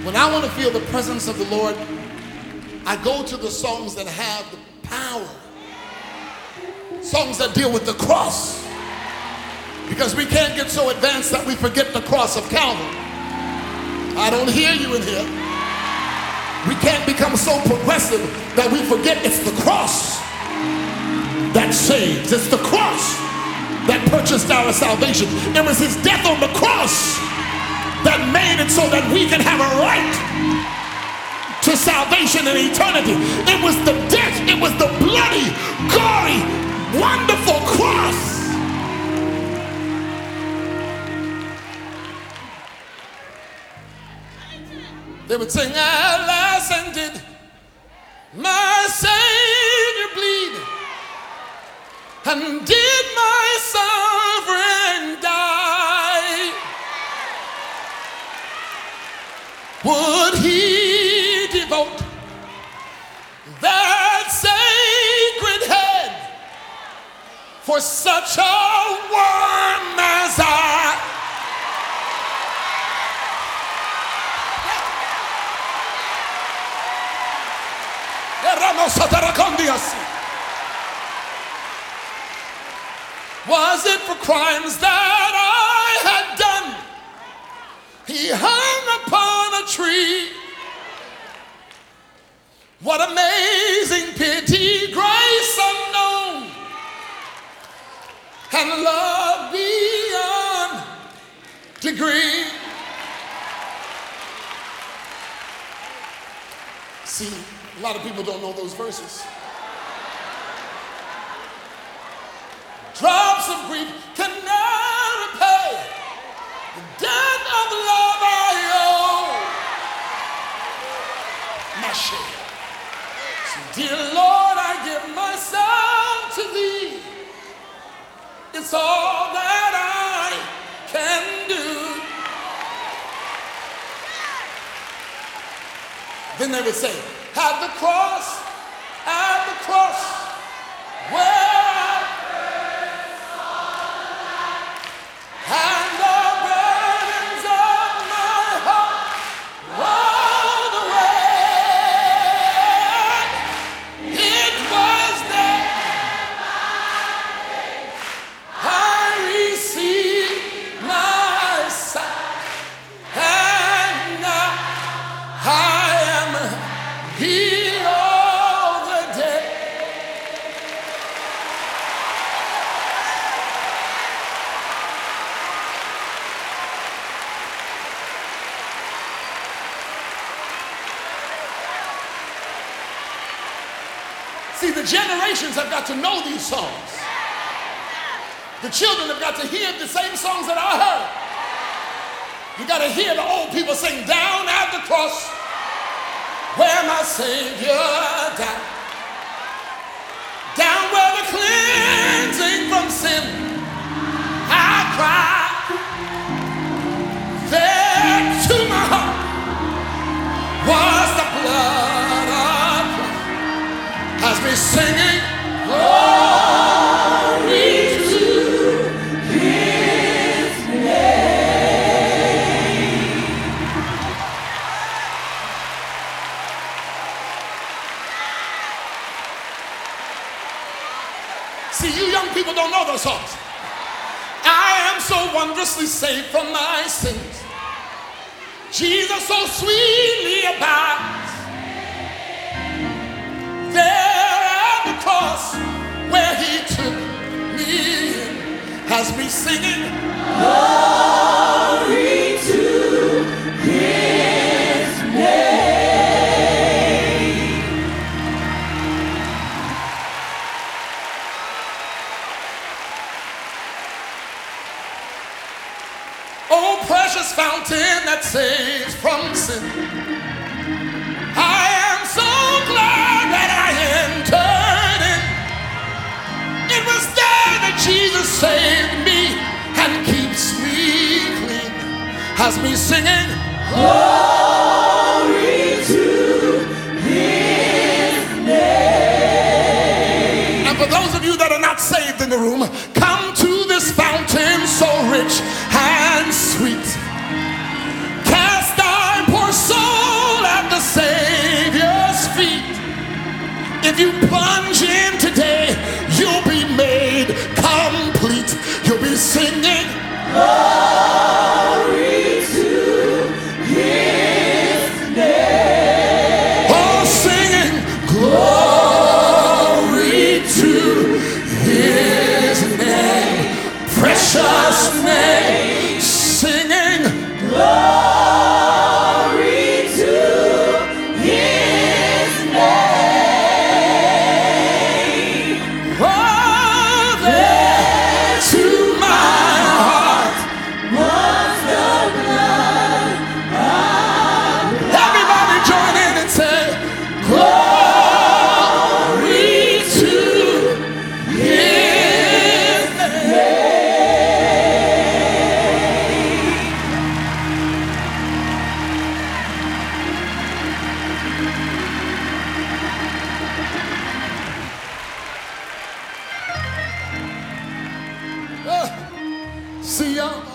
When I want to feel the presence of the Lord, I go to the songs that have the power. Songs that deal with the cross. Because we can't get so advanced that we forget the cross of Calvary. I don't hear you in here. We can't become so progressive that we forget it's the cross that saves. It's the cross that purchased our salvation. It was his death on the cross that made it so that we can have a right to salvation and eternity. It was the death, it was the bloody, gory, wonderful cross. They would sing, alas, and did my Savior bleed, and did my sovereign die? Would he devote that sacred head for such a worm as I? Was it for crimes that I had done he hung upon a tree? What amazing pity, grace unknown, and love beyond degree. See, a lot of people don't know those verses. Drops of grief can never repay the debt of love I owe. My share. So, dear Lord, I give myself to thee. It's all that I can do. Then they would say, at the cross, where and the burdens of my heart rolled away. It was there I received my sight, and now I am healed of the day. See, the generations have got to know these songs. The children have got to hear the same songs that I heard. You got to hear the old people sing, down at the cross where my Savior died. Down where the cleansing from sin I cried. There to my heart was the blood of Christ. Has me singing glory to his name. See, you young people don't know those songs. I am so wondrously saved from my sins. Jesus so sweetly abides there at the cross where he took me in, has me singing glory to his name. Oh, precious fountain that saves from sin, I am so glad that I entered in. It was there that Jesus saved me and keeps me clean, has me singing glory to his name. And for those of you that are not saved in the room, come to this fountain so rich and sweet. Cast thy poor soul if you plunge in today, you'll be made complete. You'll be singing glory to His name. Oh, singing glory to His name, precious name, singing glory to His name. Oh, there to my heart was the blood of God. Everybody join in and say glory to His name. See y'all.